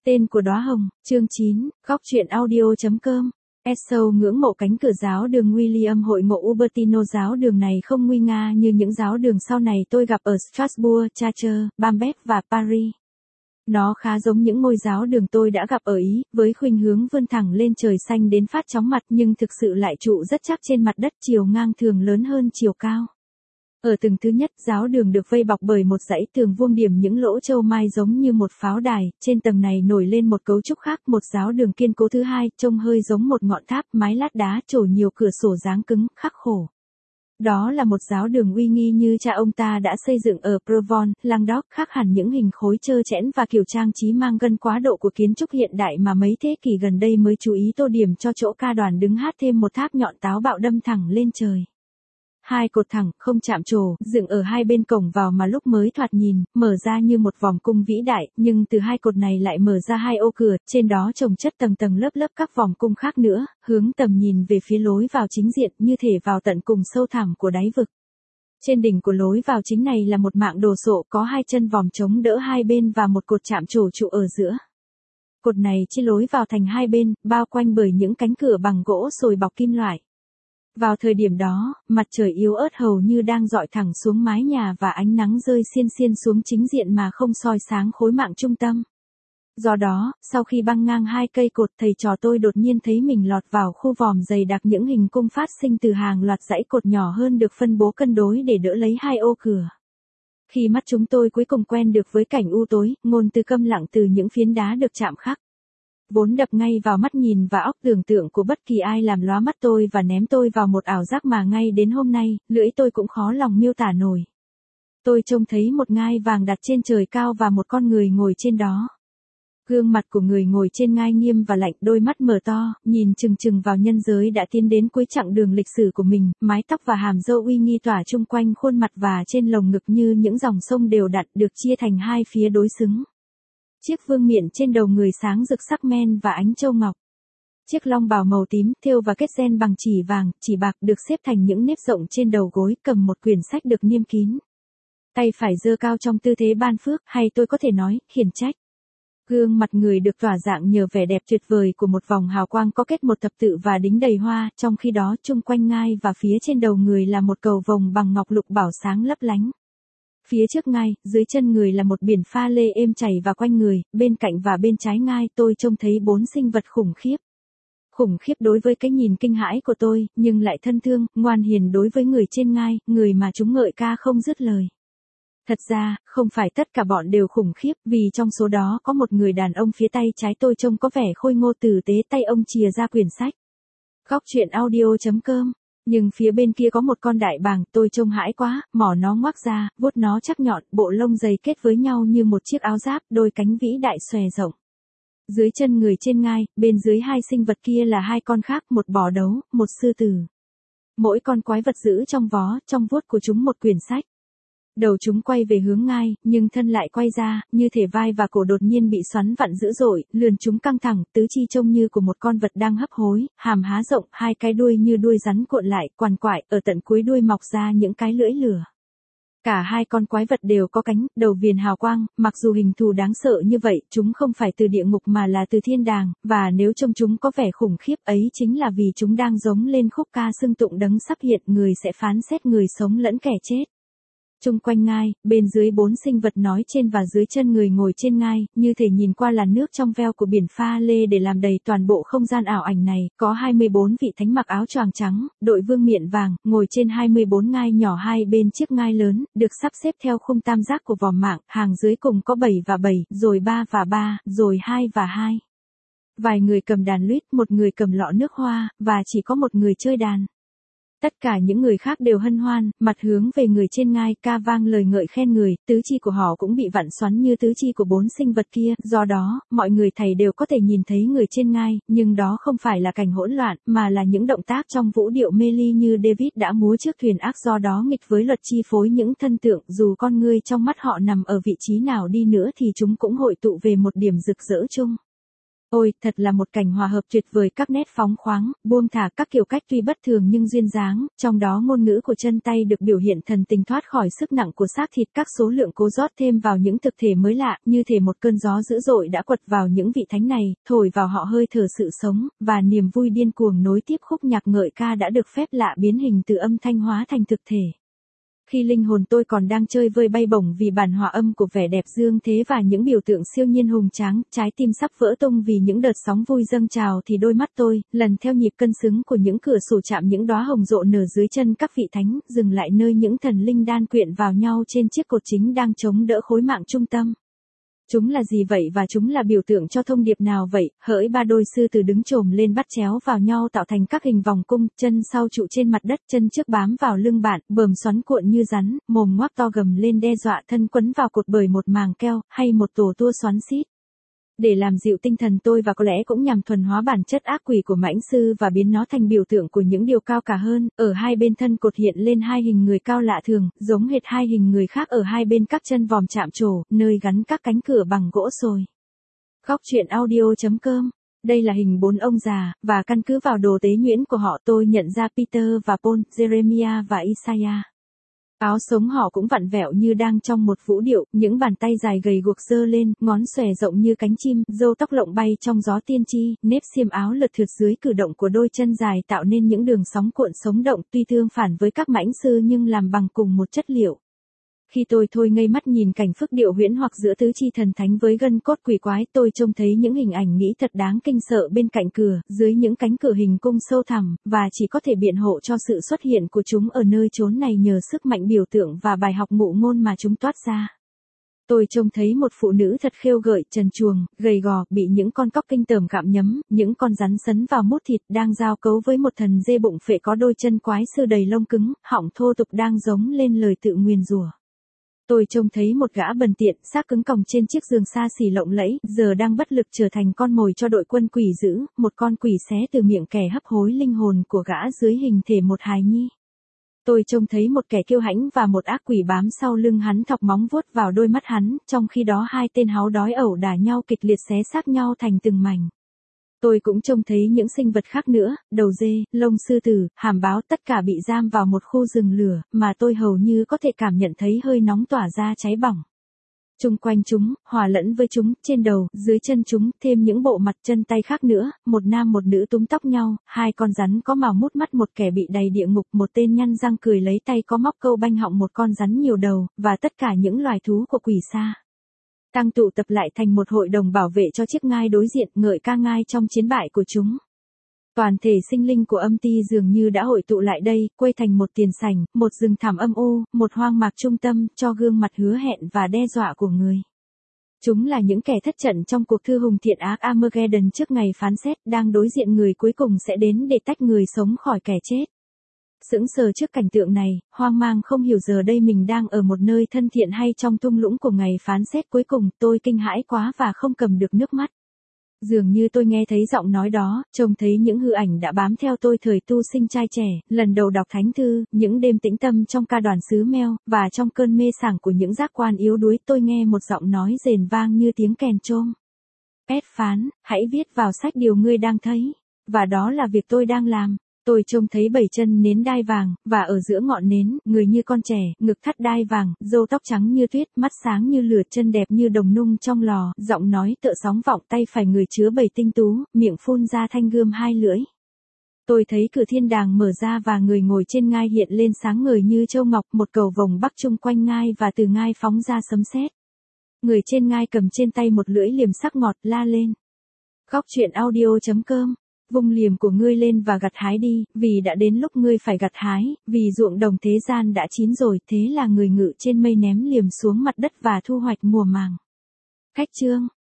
Tên của đóa hồng, chương 9, góc truyện audio.com. Esau ngưỡng mộ cánh cửa giáo đường William hội ngộ Ubertino. Giáo đường này không nguy nga như những giáo đường sau này tôi gặp ở Strasbourg, Chartres, Bambeth và Paris. Nó khá giống những ngôi giáo đường tôi đã gặp ở Ý, với khuynh hướng vươn thẳng lên trời xanh đến phát chóng mặt nhưng thực sự lại trụ rất chắc trên mặt đất, chiều ngang thường lớn hơn chiều cao. Ở tầng thứ nhất, giáo đường được vây bọc bởi một dãy tường vuông điểm những lỗ châu mai giống như một pháo đài, trên tầng này nổi lên một cấu trúc khác, một giáo đường kiên cố thứ hai, trông hơi giống một ngọn tháp, mái lát đá, trổ nhiều cửa sổ dáng cứng, khắc khổ. Đó là một giáo đường uy nghi như cha ông ta đã xây dựng ở Provence, Languedoc, khác hẳn những hình khối trơ trẽn và kiểu trang trí mang gân quá độ của kiến trúc hiện đại mà mấy thế kỷ gần đây mới chú ý tô điểm cho chỗ ca đoàn đứng hát, thêm một tháp nhọn táo bạo đâm thẳng lên trời. Hai cột thẳng, không chạm trổ, dựng ở hai bên cổng vào mà lúc mới thoạt nhìn, mở ra như một vòng cung vĩ đại, nhưng từ hai cột này lại mở ra hai ô cửa, trên đó chồng chất tầng tầng lớp lớp các vòng cung khác nữa, hướng tầm nhìn về phía lối vào chính diện, như thể vào tận cùng sâu thẳm của đáy vực. Trên đỉnh của lối vào chính này là một mạng đồ sộ có hai chân vòm chống đỡ hai bên và một cột chạm trổ trụ ở giữa. Cột này chia lối vào thành hai bên, bao quanh bởi những cánh cửa bằng gỗ sồi bọc kim loại. Vào thời điểm đó, mặt trời yếu ớt hầu như đang rọi thẳng xuống mái nhà và ánh nắng rơi xiên xiên xuống chính diện mà không soi sáng khối mạng trung tâm. Do đó, sau khi băng ngang hai cây cột, thầy trò tôi đột nhiên thấy mình lọt vào khu vòm dày đặc những hình cung phát sinh từ hàng loạt dãy cột nhỏ hơn được phân bố cân đối để đỡ lấy hai ô cửa. Khi mắt chúng tôi cuối cùng quen được với cảnh u tối, ngôn từ câm lặng từ những phiến đá được chạm khắc, vốn đập ngay vào mắt nhìn và óc tưởng tượng của bất kỳ ai, làm lóa mắt tôi và ném tôi vào một ảo giác mà ngay đến hôm nay, lưỡi tôi cũng khó lòng miêu tả nổi. Tôi trông thấy một ngai vàng đặt trên trời cao và một con người ngồi trên đó. Gương mặt của người ngồi trên ngai nghiêm và lạnh, đôi mắt mở to, nhìn chừng chừng vào nhân giới đã tiến đến cuối chặng đường lịch sử của mình, mái tóc và hàm râu uy nghi tỏa chung quanh khuôn mặt và trên lồng ngực như những dòng sông đều đặn được chia thành hai phía đối xứng. Chiếc vương miện trên đầu người sáng rực sắc men và ánh châu ngọc. Chiếc long bào màu tím, thêu và kết ren bằng chỉ vàng, chỉ bạc được xếp thành những nếp rộng trên đầu gối, cầm một quyển sách được niêm kín. Tay phải giơ cao trong tư thế ban phước, hay tôi có thể nói, khiển trách. Gương mặt người được tỏa dạng nhờ vẻ đẹp tuyệt vời của một vòng hào quang có kết một thập tự và đính đầy hoa, trong khi đó chung quanh ngai và phía trên đầu người là một cầu vồng bằng ngọc lục bảo sáng lấp lánh. Phía trước ngai, dưới chân người là một biển pha lê êm chảy và quanh người, bên cạnh và bên trái ngai tôi trông thấy bốn sinh vật khủng khiếp. Khủng khiếp đối với cái nhìn kinh hãi của tôi, nhưng lại thân thương, ngoan hiền đối với người trên ngai, người mà chúng ngợi ca không dứt lời. Thật ra, không phải tất cả bọn đều khủng khiếp, vì trong số đó có một người đàn ông phía tay trái tôi trông có vẻ khôi ngô tử tế, tay ông chìa ra quyển sách. Góc truyện audio.com. Nhưng phía bên kia có một con đại bàng, tôi trông hãi quá, mỏ nó ngoác ra, vuốt nó chắc nhọn, bộ lông dày kết với nhau như một chiếc áo giáp, đôi cánh vĩ đại xòe rộng. Dưới chân người trên ngai, bên dưới hai sinh vật kia là hai con khác, một bò đấu, một sư tử. Mỗi con quái vật giữ trong vó, trong vuốt của chúng một quyển sách. Đầu chúng quay về hướng ngai, nhưng thân lại quay ra, như thể vai và cổ đột nhiên bị xoắn vặn dữ dội, lườn chúng căng thẳng, tứ chi trông như của một con vật đang hấp hối, hàm há rộng, hai cái đuôi như đuôi rắn cuộn lại, quằn quại, ở tận cuối đuôi mọc ra những cái lưỡi lửa. Cả hai con quái vật đều có cánh, đầu viền hào quang, mặc dù hình thù đáng sợ như vậy, chúng không phải từ địa ngục mà là từ thiên đàng, và nếu trông chúng có vẻ khủng khiếp ấy chính là vì chúng đang giống lên khúc ca xưng tụng đấng sắp hiện, người sẽ phán xét người sống lẫn kẻ chết. Chung quanh ngai, bên dưới bốn sinh vật nói trên và dưới chân người ngồi trên ngai, như thể nhìn qua làn nước trong veo của biển pha lê để làm đầy toàn bộ không gian ảo ảnh này, có 24 vị thánh mặc áo choàng trắng, đội vương miện vàng, ngồi trên 24 ngai nhỏ hai bên chiếc ngai lớn, được sắp xếp theo khung tam giác của vòm mạng, hàng dưới cùng có 7 và 7, rồi 3 và 3, rồi 2 và 2. Vài người cầm đàn lute, một người cầm lọ nước hoa, và chỉ có một người chơi đàn. Tất cả những người khác đều hân hoan, mặt hướng về người trên ngai, ca vang lời ngợi khen người, tứ chi của họ cũng bị vặn xoắn như tứ chi của bốn sinh vật kia, do đó, mọi người thầy đều có thể nhìn thấy người trên ngai, nhưng đó không phải là cảnh hỗn loạn, mà là những động tác trong vũ điệu mê ly như David đã múa trước thuyền ác, do đó nghịch với luật chi phối những thân tượng, dù con người trong mắt họ nằm ở vị trí nào đi nữa thì chúng cũng hội tụ về một điểm rực rỡ chung. Ôi, thật là một cảnh hòa hợp tuyệt vời, các nét phóng khoáng, buông thả, các kiểu cách tuy bất thường nhưng duyên dáng, trong đó ngôn ngữ của chân tay được biểu hiện thần tình thoát khỏi sức nặng của xác thịt, các số lượng cố rót thêm vào những thực thể mới lạ, như thể một cơn gió dữ dội đã quật vào những vị thánh này, thổi vào họ hơi thở sự sống, và niềm vui điên cuồng nối tiếp khúc nhạc ngợi ca đã được phép lạ biến hình từ âm thanh hóa thành thực thể. Khi linh hồn tôi còn đang chơi vơi bay bổng vì bản hòa âm của vẻ đẹp dương thế và những biểu tượng siêu nhiên hùng tráng, trái tim sắp vỡ tung vì những đợt sóng vui dâng trào thì đôi mắt tôi, lần theo nhịp cân xứng của những cửa sổ chạm những đóa hồng rộ nở dưới chân các vị thánh, dừng lại nơi những thần linh đan quyện vào nhau trên chiếc cột chính đang chống đỡ khối mạng trung tâm. Chúng là gì vậy và chúng là biểu tượng cho thông điệp nào vậy? Hỡi ba đôi sư tử đứng chồm lên bắt chéo vào nhau tạo thành các hình vòng cung, chân sau trụ trên mặt đất, chân trước bám vào lưng bạn, bờm xoắn cuộn như rắn, mồm ngoác to gầm lên đe dọa, thân quấn vào cột bởi một màng keo, hay một tổ tua xoắn xít. Để làm dịu tinh thần tôi và có lẽ cũng nhằm thuần hóa bản chất ác quỷ của mãnh sư và biến nó thành biểu tượng của những điều cao cả hơn, ở hai bên thân cột hiện lên hai hình người cao lạ thường, giống hệt hai hình người khác ở hai bên các chân vòm chạm trổ, nơi gắn các cánh cửa bằng gỗ sồi. Góc truyện audio.com. Đây là hình 4 ông già, và căn cứ vào đồ tế nhuyễn của họ tôi nhận ra Peter và Paul, Jeremiah và Isaiah. Áo sống họ cũng vặn vẹo như đang trong một vũ điệu, những bàn tay dài gầy guộc giơ lên, ngón xòe rộng như cánh chim, râu tóc lộng bay trong gió tiên tri, nếp xiêm áo lượt thượt dưới cử động của đôi chân dài tạo nên những đường sóng cuộn sống động, tuy tương phản với các mãnh sư nhưng làm bằng cùng một chất liệu. Khi tôi thôi ngây mắt nhìn cảnh phức điệu huyễn hoặc giữa tứ chi thần thánh với gân cốt quỷ quái, tôi trông thấy những hình ảnh nghĩ thật đáng kinh sợ bên cạnh cửa, dưới những cánh cửa hình cung sâu thẳm, và chỉ có thể biện hộ cho sự xuất hiện của chúng ở nơi chốn này nhờ sức mạnh biểu tượng và bài học ngụ ngôn mà chúng toát ra. Tôi trông thấy một phụ nữ thật khêu gợi, trần truồng, gầy gò, bị những con cóc kinh tởm gặm nhấm, những con rắn sấn vào mút thịt, đang giao cấu với một thần dê bụng phệ có đôi chân quái sư đầy lông cứng, họng thô tục đang giống lên lời tự nguyền rủa. Tôi trông thấy một gã bần tiện, xác cứng còng trên chiếc giường xa xỉ lộng lẫy, giờ đang bất lực trở thành con mồi cho đội quân quỷ dữ, một con quỷ xé từ miệng kẻ hấp hối linh hồn của gã dưới hình thể một hài nhi. Tôi trông thấy một kẻ kiêu hãnh và một ác quỷ bám sau lưng hắn thọc móng vuốt vào đôi mắt hắn, trong khi đó hai tên háu đói ẩu đả nhau kịch liệt xé xác nhau thành từng mảnh. Tôi cũng trông thấy những sinh vật khác nữa, đầu dê, lông sư tử, hàm báo, tất cả bị giam vào một khu rừng lửa, mà tôi hầu như có thể cảm nhận thấy hơi nóng tỏa ra cháy bỏng. Chung quanh chúng, hòa lẫn với chúng, trên đầu, dưới chân chúng, thêm những bộ mặt chân tay khác nữa, một nam một nữ túm tóc nhau, hai con rắn có mào mút mắt, một kẻ bị đầy địa ngục, một tên nhăn răng cười lấy tay có móc câu banh họng một con rắn nhiều đầu, và tất cả những loài thú của quỷ xa. Tăng tụ tập lại thành một hội đồng bảo vệ cho chiếc ngai đối diện, ngợi ca ngai trong chiến bại của chúng. Toàn thể sinh linh của âm ti dường như đã hội tụ lại đây, quây thành một tiền sảnh, một rừng thảm âm u, một hoang mạc trung tâm, cho gương mặt hứa hẹn và đe dọa của người. Chúng là những kẻ thất trận trong cuộc thư hùng thiện ác Armageddon trước ngày phán xét, đang đối diện người cuối cùng sẽ đến để tách người sống khỏi kẻ chết. Sững sờ trước cảnh tượng này, hoang mang không hiểu giờ đây mình đang ở một nơi thân thiện hay trong thung lũng của ngày phán xét cuối cùng, tôi kinh hãi quá và không cầm được nước mắt. Dường như tôi nghe thấy giọng nói đó, trông thấy những hư ảnh đã bám theo tôi thời tu sinh trai trẻ, lần đầu đọc thánh thư, những đêm tĩnh tâm trong ca đoàn xứ meo, và trong cơn mê sảng của những giác quan yếu đuối tôi nghe một giọng nói rền vang như tiếng kèn chôm. Pét phán, hãy viết vào sách điều ngươi đang thấy. Và đó là việc tôi đang làm. Tôi trông thấy 7 chân nến đai vàng, và ở giữa ngọn nến, người như con trẻ, ngực thắt đai vàng, râu tóc trắng như tuyết, mắt sáng như lửa, chân đẹp như đồng nung trong lò, giọng nói tựa sóng vọng, tay phải người chứa 7 tinh tú, miệng phun ra thanh gươm 2 lưỡi. Tôi thấy cửa thiên đàng mở ra và người ngồi trên ngai hiện lên sáng ngời như châu ngọc, một cầu vồng bắc chung quanh ngai và từ ngai phóng ra sấm sét. Người trên ngai cầm trên tay một lưỡi liềm sắc ngọt, la lên. Góc truyện audio.com. Vung liềm của ngươi lên và gặt hái đi, vì đã đến lúc ngươi phải gặt hái, vì ruộng đồng thế gian đã chín rồi, thế là người ngự trên mây ném liềm xuống mặt đất và thu hoạch mùa màng. Khách chương.